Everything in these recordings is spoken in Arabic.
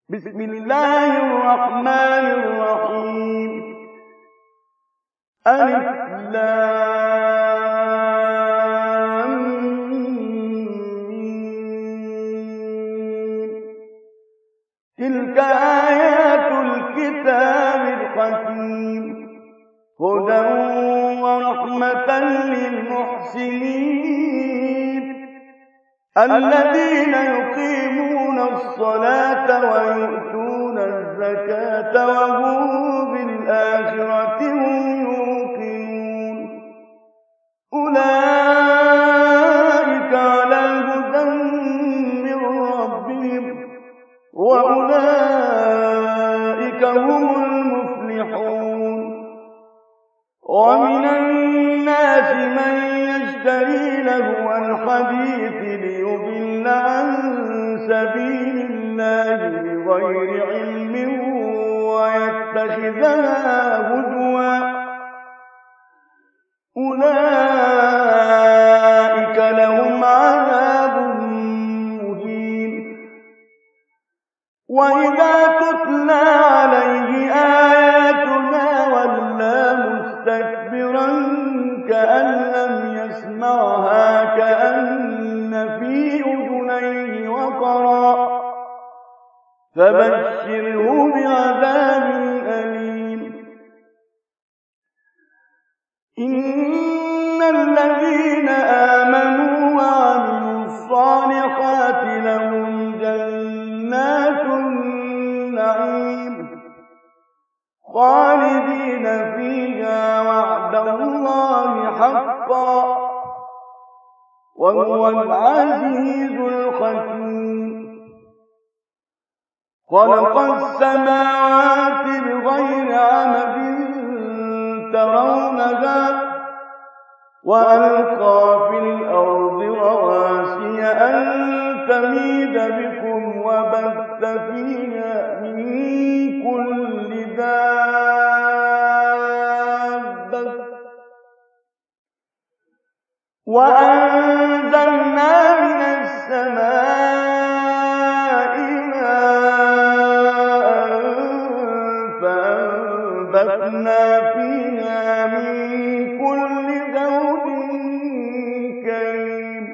بسم الله الرحمن الرحيم. ألف لام ميم. تلك آيات الكتاب الحكيم، هدى ورحمة للمحسنين الذين يقيمون الصلاة ويؤتون الزكاة وهم بالآخرة هم يوقنون. أولئك على هدى من ربهم وأولئك هم المفلحون. ومن الناس من يشتري لهو الحديث ليضل عن سبيل الله بغير علم ويتخذها هزوا، أولئك لهم عذاب مهين. وإذا تتلى عليه آياتنا ولى مستكبرا كأن لم يسمعها كأن في أذنيه وقرا، فبشره بعذاب أليم. إن الذين آمنوا وعملوا الصالحات لهم جنات النعيم خالدين فيها وعد الله حقا، وهو العزيز الحكيم. خلق السماوات بغير عمد ترونها وألقى في الأرض رواسي أن تميد بكم وبث فيها من كل دابة وأنزلنا من السماء ماء فأنبتنا فيها من كل زوج كريم.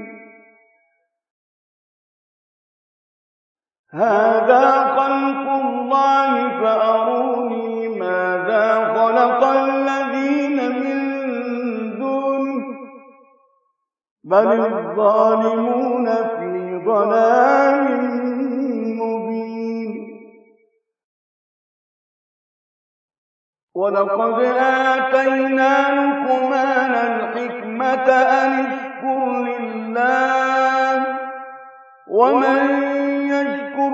هذا خلق الله فأروني ماذا خلق الذين من دونه بل الظالمون في ضلال مبين. ولقد آتينا لقمان الحكمة أن اشكر لله ومن يشكر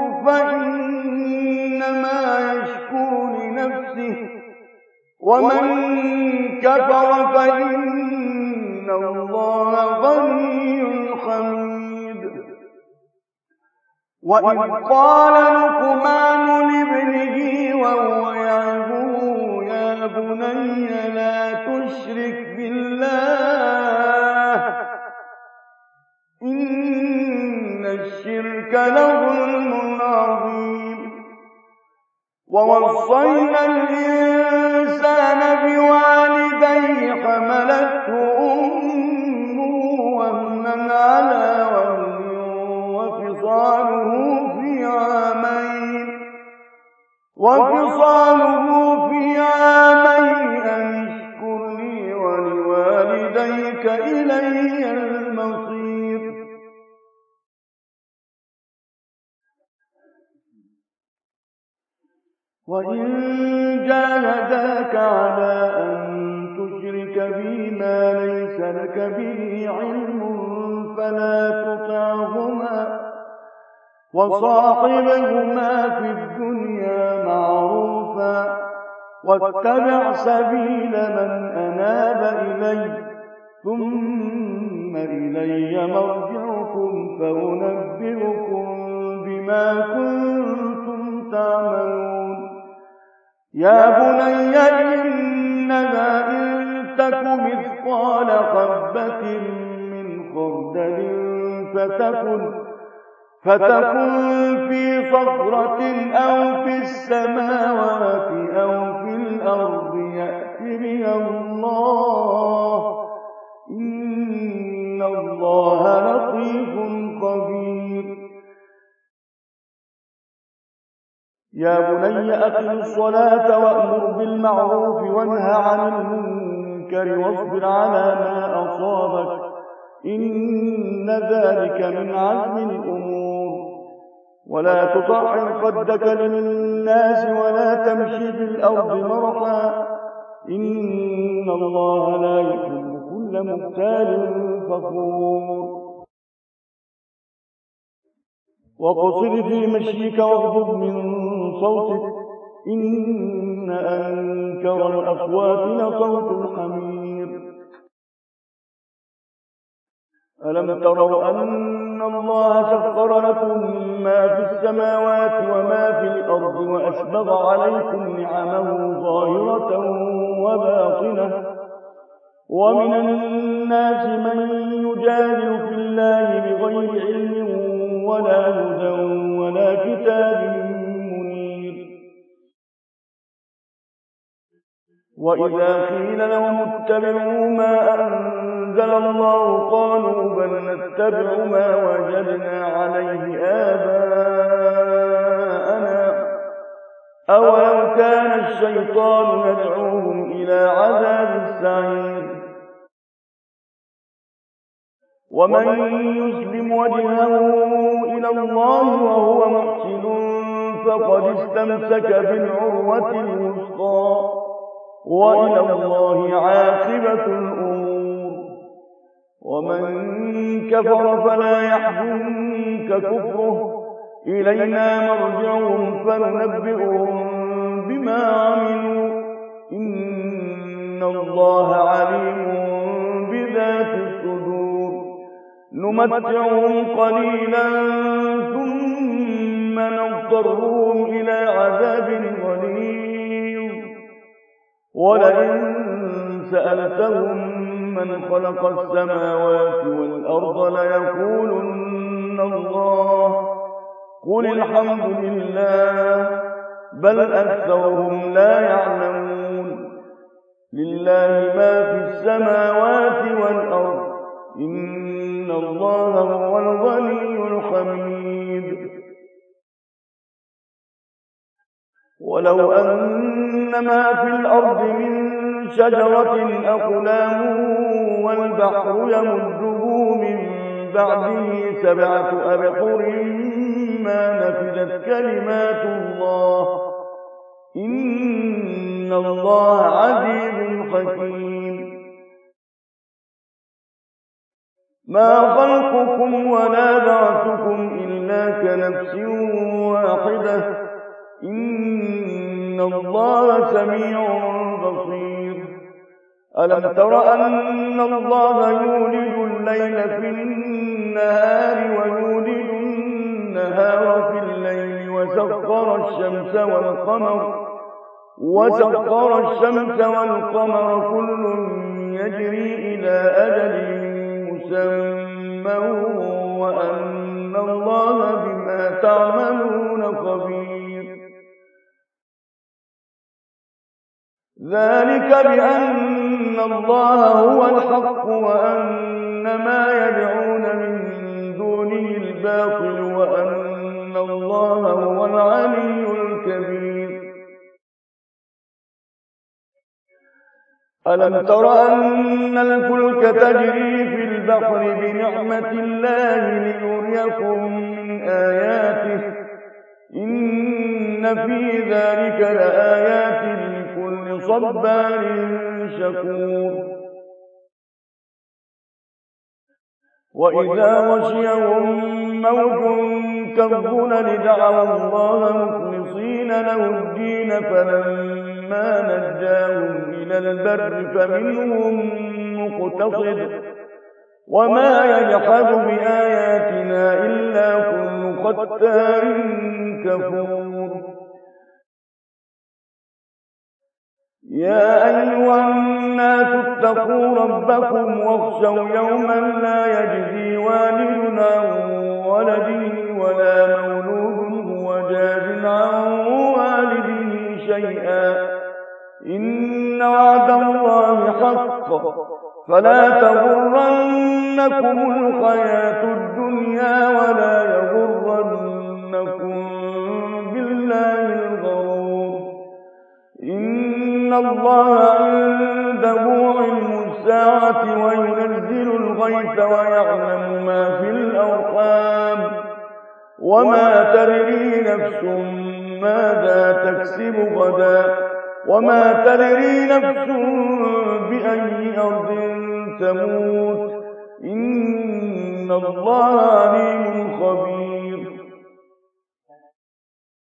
فإنما يشكر لنفسه ومن كفر فإن الله غني حميد. وإذ قال لقمان لابنه وهو يعظه يا بني لا تشرك بالله إن الشرك لظلم عظيم. ووصينا الإنسان بوالديه حملته أمه وهنا على وهن وفصاله في عامين أن اشكر لي ولوالديك إلي المصير. وإن جاهداك على أن تشرك بي ما ليس لك به علم فلا تطعهما وصاحبهما في الدنيا معروفا واتبع سبيل من أناب إلي ثم إلي مرجعكم فأنبئكم بما كنتم تعملون. يا بني إنها إن تك مثقال حبة من خردل فتكن في صخرة أو في السماوات أو في الأرض يأت بها الله، إن الله لطيف خبير. يا بني أقم الصلاة وأمر بالمعروف وانه عن المنكر واصبر على ما أصابك، إن ذلك من عزم الأمور. ولا تصعر خدك للناس ولا تمشي في الأرض مرحا، إن الله لا يحب كل مختال فخور. واقصد في مشيك واغضض من صوتك، إن أنكر الأصوات لصوت الحمير. ألم تروا أن الله سخر لكم ما في السماوات وما في الأرض وأسبغ عليكم نعمه ظاهرة وباطنة، ومن الناس من يجادل في الله بغير علم ولا هدى ولا كتاب منير. وإذا قيل لهم اتبعوا ما أنزل الله قالوا بل نتبع ما وجدنا عليه آباءنا، أولو كان الشيطان يدعوهم إلى عذاب السعير. ومن يسلم وجهه إلى الله وهو محسن فقد استمسك بالعروة الوثقى، وإلى الله عاقبة الأمور. ومن كفر فلا يحزنك كفره، إلينا مرجعهم فننبئهم بما عملوا، إن الله عليم بذات الصدور. نمتعهم قليلا ثم نضطرهم إلى عذاب غليظ، ولئن سألتهم من خلق السماوات والأرض ليقولن الله، قل الحمد لله، بل أكثرهم لا يعلمون. لله ما في السماوات والأرض، إن الله هو الغني الحميد. ولو أن ما في الأرض من شجرة أقلام والبحر يمده من بعده 7 أبحر ما نفدت كلمات الله، إن الله عزيز حكيم. ما خلقكم ولا بعثكم إلا كنفس واحدة، إن الله سميع بصير. ألم تر أن الله يولج الليل في النهار ويولج النهار في الليل، وسخر الشمس والقمر كل يجري إلى أجل مسمى، وأن الله بما تعملون خبير. ذلك بأن الله هو الحق وأن ما يدعون من دونه الباطل وأن الله هو العلي الكبير. ألم تر أن الفلك تجري في البحر بنعمة الله ليريكم من آياته، إن في ذلك لآيات لكل صبار شكور. وإذا غشيهم موج كالظلل دعوا الله مخلصين له الدين، فلما نجاهم إلى البر فمنهم مقتصد، وما يجحد بآياتنا إلا كل ختار كفور. يا أيها الناس اتقوا ربكم واخشوا يوما لا يجزي والد عن ولده ولا مولود هو جاز عن والده شيئا إن وعد الله حق فلا تغرنكم الحياة الدنيا ولا يغرنكم بالله الغرور إن الله عنده علم الساعة وينزل الغيث ويعلم ما في الأرحام وما تدري نفس ماذا تكسب غدا وما تدري نفس بأي أرض تموت إن الله عليم خبير